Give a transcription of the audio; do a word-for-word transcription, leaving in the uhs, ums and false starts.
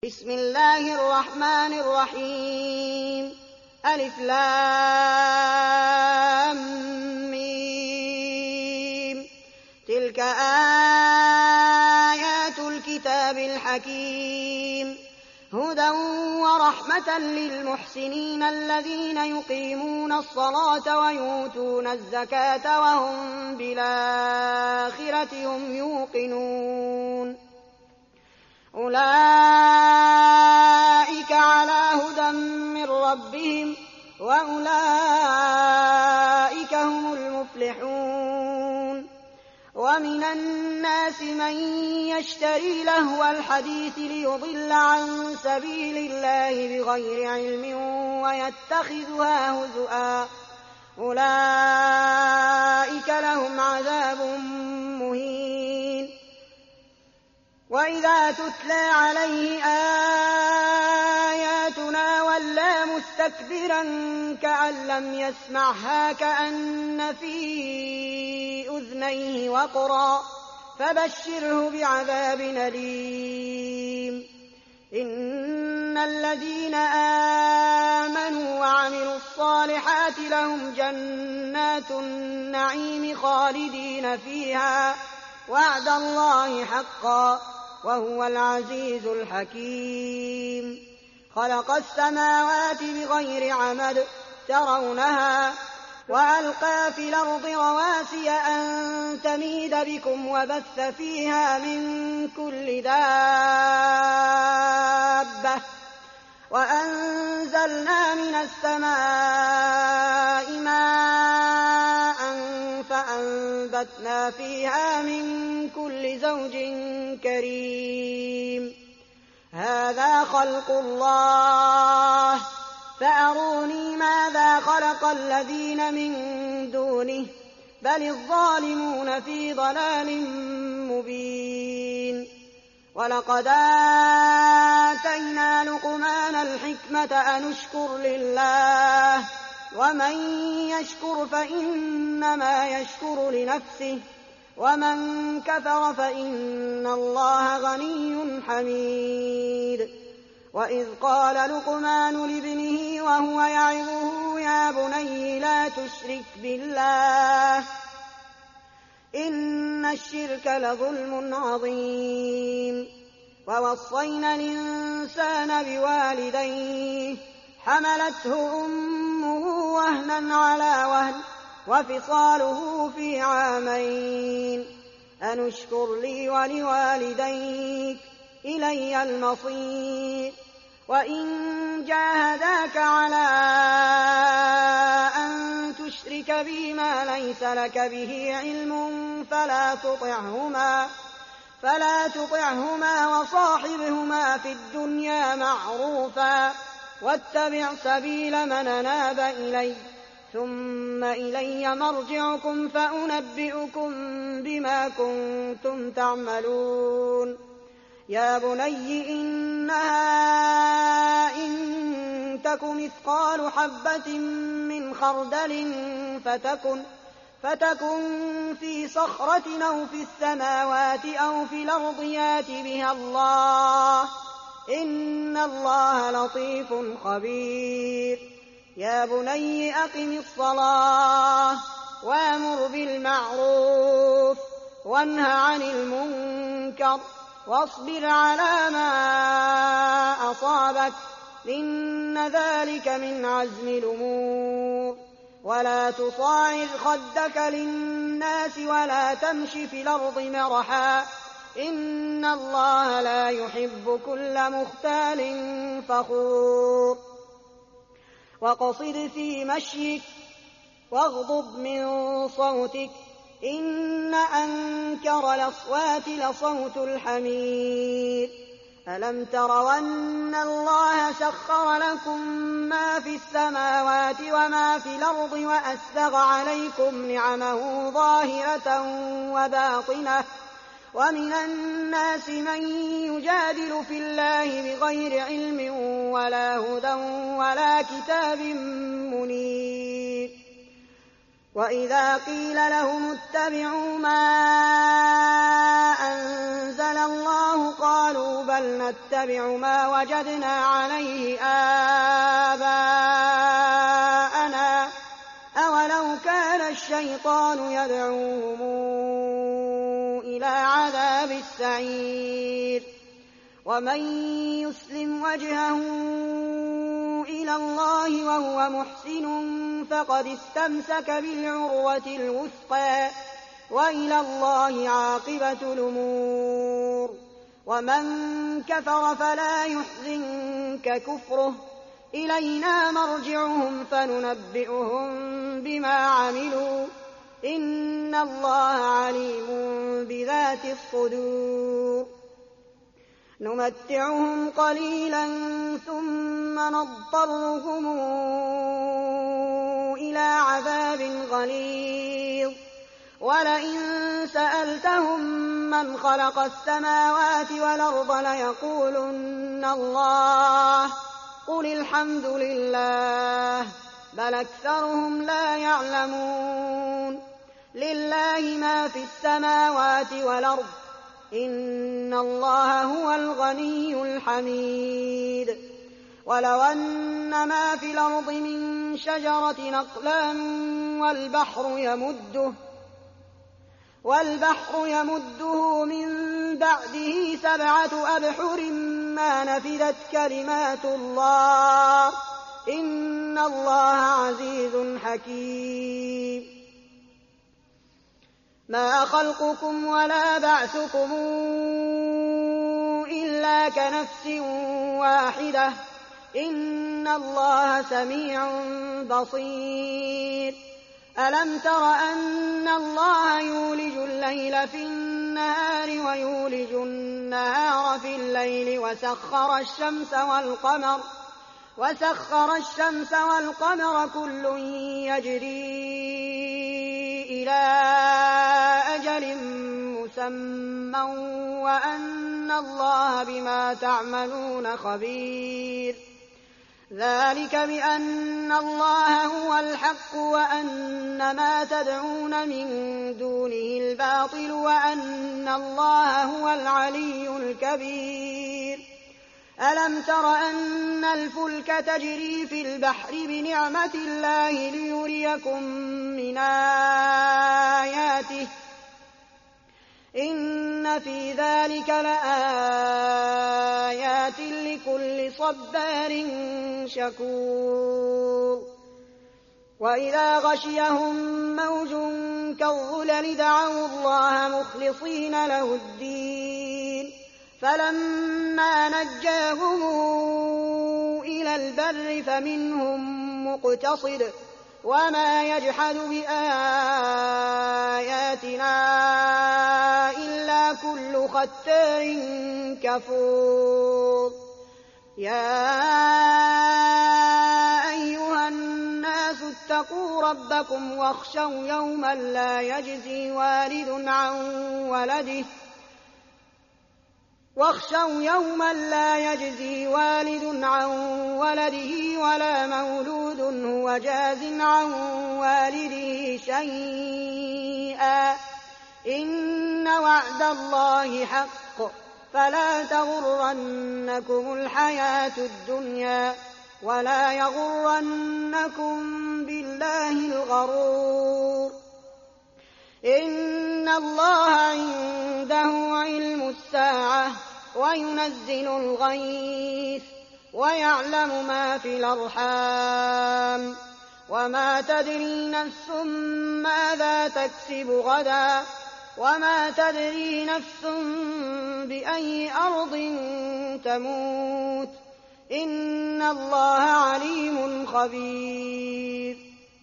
بسم الله الرحمن الرحيم ألف لام ميم تلك آيات الكتاب الحكيم هدى ورحمة للمحسنين الذين يقيمون الصلاة ويؤتون الزكاة وهم بالآخرة هم يوقنون أولئك على هدى من ربهم وأولئك هم المفلحون ومن الناس من يشتري لهو الحديث ليضل عن سبيل الله بغير علم ويتخذها هزؤا أولئك لهم عذاب مهين وإذا تتلى عليه آياتنا ولى مستكبرا كأن لم يسمعها كأن في أذنيه وقرا فبشره بعذاب أليم إن الذين آمنوا وعملوا الصالحات لهم جنات النعيم خالدين فيها وعد الله حقا وهو العزيز الحكيم خلق السماوات بغير عمد ترونها وألقى في الأرض رواسي أن تميد بكم وبث فيها من كل دابة وأنزلنا من السماء ماء فأنبتنا فيها من كل زوج كريم هذا خلق الله فأروني ماذا خلق الذين من دونه بل الظالمون في ضلال مبين ولقد آتينا لقمان الحكمة أن اشكر لله ومن يشكر فإنما يشكر لنفسه ومن كفر فإن الله غني حميد وإذ قال لقمان لابنه وهو يعظه يا بني لا تشرك بالله إن الشرك لظلم عظيم ووصينا الإنسان بوالديه حملته أمه وهنا على وهن وفصاله في عامين أن اشكر لي ولوالديك إلي المصير وإن جاهداك على أن تشرك بي ما ليس لك به علم فلا تطعهما فلا تطعهما وصاحبهما في الدنيا معروفا واتبع سبيل من أناب إلي ثم إلي مرجعكم فأنبئكم بما كنتم تعملون يا بني إنها إن تك مثقال حبة من خردل فتكن فتكن في صخرة أو في السماوات أو في الأرض يات بها الله إن الله لطيف خبير يا بني أقم الصلاة وأمر بالمعروف وانه عن المنكر واصبر على ما أصابك إن ذلك من عزم الأمور ولا تصاعر خدك للناس ولا تمش في الأرض مرحا إن الله لا يحب كل مختال فخور وقصد في مشيك واغضض من صوتك إن أنكر الأصوات لصوت الحمير ألم تروا أن الله سخر لكم ما في السماوات وما في الأرض وأسبغ عليكم نعمه ظاهرة وباطنة ومن الناس من يجادل في الله بغير علم ولا هدى ولا كتاب منير وإذا قيل لهم اتبعوا ما أنزل الله قالوا بل نتبع ما وجدنا عليه آباءنا أولو كان الشيطان يدعوهم إلى عذاب السعير ومن يسلم وجهه إلى الله وهو محسن فقد استمسك بالعروة الوثقى وإلى الله عاقبة الأمور ومن كفر فلا يحزنك كفره إلينا مرجعهم فننبئهم بما عملوا إن الله عليم بذات الصدور نمتعهم قليلا ثم نضطرهم إلى عذاب غليظ ولئن سألتهم من خلق السماوات والأرض ليقولن الله قل الحمد لله بل أكثرهم لا يعلمون لله ما في السماوات والأرض إن الله هو الغني الحميد ولو أن ما في الأرض من شجرة أقلام والبحر يمده والبحر يمده من بعده سبعة أبحر ما نفدت كلمات الله إن الله عزيز حكيم ما خلقكم ولا بعثكم إلا كنفس واحدة إن الله سميع بصير ألم تر أن الله يولج الليل في النهار ويولج النهار في الليل وسخر الشمس والقمر وسخر الشمس والقمر كل يجري إلى أجل مسمى وأن الله بما تعملون خبير ذلك بأن الله هو الحق وأن ما تدعون من دونه الباطل وأن الله هو العلي الكبير ألم تر أن الفلك تجري في البحر بنعمة الله ليريكم من آياته إن في ذلك لآيات لكل صبار شكور وإذا غشيهم موج كالظلل دعوا الله مخلصين له الدين فلما نجاهم إلى البر فمنهم مقتصد وما يجحد بآياتنا إلا كل ختار كفور يا أيها الناس اتقوا ربكم واخشوا يوما لا يجزي والد عن ولده واخشوا يوما لا يجزي والد عن ولده ولا مولود هو جاز عن والده شيئا إن وعد الله حق فلا تغرنكم الحياة الدنيا ولا يغرنكم بالله الغرور إن الله عنده علم الساعة وينزل الغيث ويعلم ما في الأرحام وما تدري نفس ماذا تكسب غدا وما تدري نفس بأي أرض تموت إن الله عليم خبير